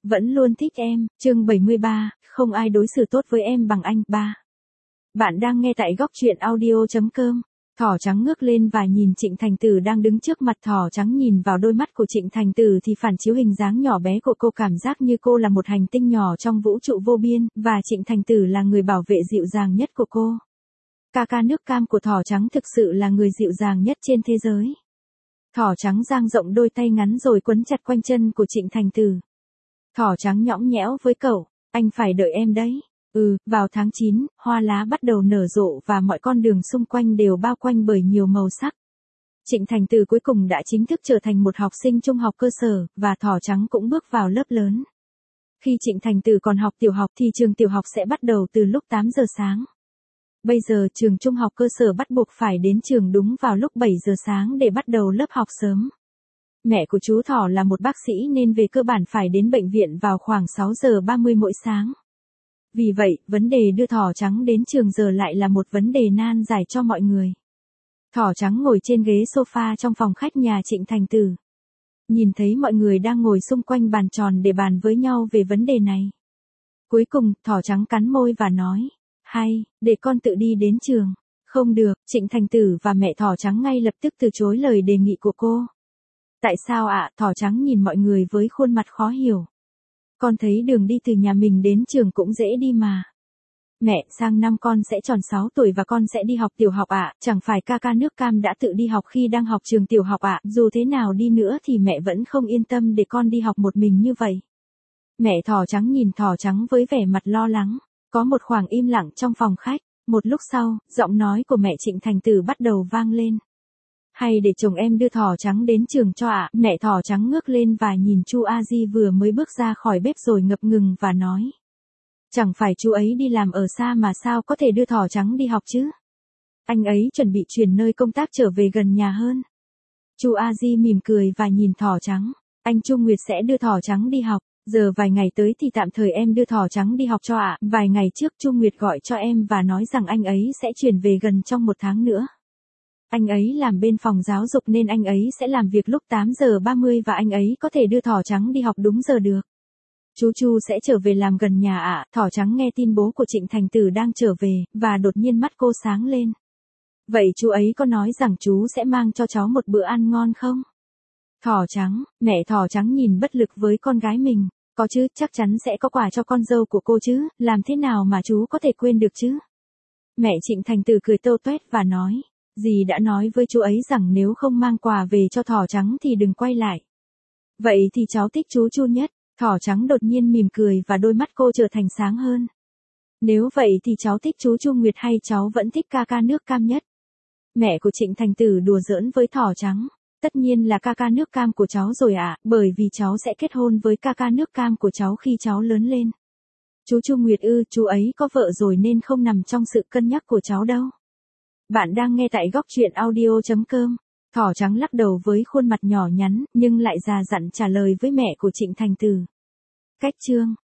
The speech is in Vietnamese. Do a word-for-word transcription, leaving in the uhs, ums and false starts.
Vẫn luôn thích em, chương bảy mươi ba, không ai đối xử tốt với em bằng anh. ba. Bạn đang nghe tại góc truyện audio.com. Thỏ trắng ngước lên và nhìn Trịnh Thành Tử đang đứng trước mặt. Thỏ trắng nhìn vào đôi mắt của Trịnh Thành Tử thì phản chiếu hình dáng nhỏ bé của cô, cảm giác như cô là một hành tinh nhỏ trong vũ trụ vô biên, và Trịnh Thành Tử là người bảo vệ dịu dàng nhất của cô. Ca ca nước cam của thỏ trắng thực sự là người dịu dàng nhất trên thế giới. Thỏ trắng dang rộng đôi tay ngắn rồi quấn chặt quanh chân của Trịnh Thành Tử. Thỏ trắng nhõng nhẽo với cậu, anh phải đợi em đấy. Ừ, vào tháng chín, hoa lá bắt đầu nở rộ và mọi con đường xung quanh đều bao quanh bởi nhiều màu sắc. Trịnh Thành Tử cuối cùng đã chính thức trở thành một học sinh trung học cơ sở, và thỏ trắng cũng bước vào lớp lớn. Khi Trịnh Thành Tử còn học tiểu học thì trường tiểu học sẽ bắt đầu từ lúc tám giờ sáng. Bây giờ trường trung học cơ sở bắt buộc phải đến trường đúng vào lúc bảy giờ sáng để bắt đầu lớp học sớm. Mẹ của chú thỏ là một bác sĩ nên về cơ bản phải đến bệnh viện vào khoảng sáu giờ ba mươi mỗi sáng. Vì vậy, vấn đề đưa thỏ trắng đến trường giờ lại là một vấn đề nan giải cho mọi người. Thỏ trắng ngồi trên ghế sofa trong phòng khách nhà Trịnh Thành Tử. Nhìn thấy mọi người đang ngồi xung quanh bàn tròn để bàn với nhau về vấn đề này. Cuối cùng, thỏ trắng cắn môi và nói, hay, để con tự đi đến trường. Không được, Trịnh Thành Tử và mẹ thỏ trắng ngay lập tức từ chối lời đề nghị của cô. Tại sao ạ? Thỏ trắng nhìn mọi người với khuôn mặt khó hiểu. Con thấy đường đi từ nhà mình đến trường cũng dễ đi mà. Mẹ, sang năm con sẽ tròn sáu tuổi và con sẽ đi học tiểu học ạ, chẳng phải ca ca nước cam đã tự đi học khi đang học trường tiểu học ạ, dù thế nào đi nữa thì mẹ vẫn không yên tâm để con đi học một mình như vậy. Mẹ thỏ trắng nhìn thỏ trắng với vẻ mặt lo lắng, có một khoảng im lặng trong phòng khách, một lúc sau, giọng nói của mẹ Trịnh Thành Tử bắt đầu vang lên. Hay để chồng em đưa thỏ trắng đến trường cho ạ. Mẹ thỏ trắng ngước lên và nhìn Chu A Di vừa mới bước ra khỏi bếp rồi ngập ngừng và nói. Chẳng phải chú ấy đi làm ở xa mà sao có thể đưa thỏ trắng đi học chứ? Anh ấy chuẩn bị chuyển nơi công tác trở về gần nhà hơn. Chu A Di mỉm cười và nhìn thỏ trắng. Anh Chu Nguyệt sẽ đưa thỏ trắng đi học. Giờ vài ngày tới thì tạm thời em đưa thỏ trắng đi học cho ạ. Vài ngày trước Chu Nguyệt gọi cho em và nói rằng anh ấy sẽ chuyển về gần trong một tháng nữa. Anh ấy làm bên phòng giáo dục nên anh ấy sẽ làm việc lúc tám giờ ba mươi và anh ấy có thể đưa thỏ trắng đi học đúng giờ được. Chú Chu sẽ trở về làm gần nhà ạ. À. Thỏ trắng nghe tin bố của Trịnh Thành Tử đang trở về, và đột nhiên mắt cô sáng lên. Vậy chú ấy có nói rằng chú sẽ mang cho cháu một bữa ăn ngon không? Thỏ trắng, mẹ thỏ trắng nhìn bất lực với con gái mình. Có chứ, chắc chắn sẽ có quà cho con dâu của cô chứ, làm thế nào mà chú có thể quên được chứ? Mẹ Trịnh Thành Tử cười tâu tuét và nói. Dì đã nói với chú ấy rằng nếu không mang quà về cho thỏ trắng thì đừng quay lại. Vậy thì cháu thích chú Chu nhất. Thỏ trắng đột nhiên mỉm cười và đôi mắt cô trở thành sáng hơn. Nếu vậy thì cháu thích chú Chu Nguyệt hay cháu vẫn thích ca ca nước cam nhất? Mẹ của Trịnh Thành Tử đùa giỡn với thỏ trắng. Tất nhiên là ca ca nước cam của cháu rồi ạ, à, bởi vì cháu sẽ kết hôn với ca ca nước cam của cháu khi cháu lớn lên. Chú Chu Nguyệt ư, chú ấy có vợ rồi nên không nằm trong sự cân nhắc của cháu đâu. Bạn đang nghe tại góc truyện audio.com. Thỏ trắng lắc đầu với khuôn mặt nhỏ nhắn, nhưng lại già dặn trả lời với mẹ của Trịnh Thành Tử. Cách chương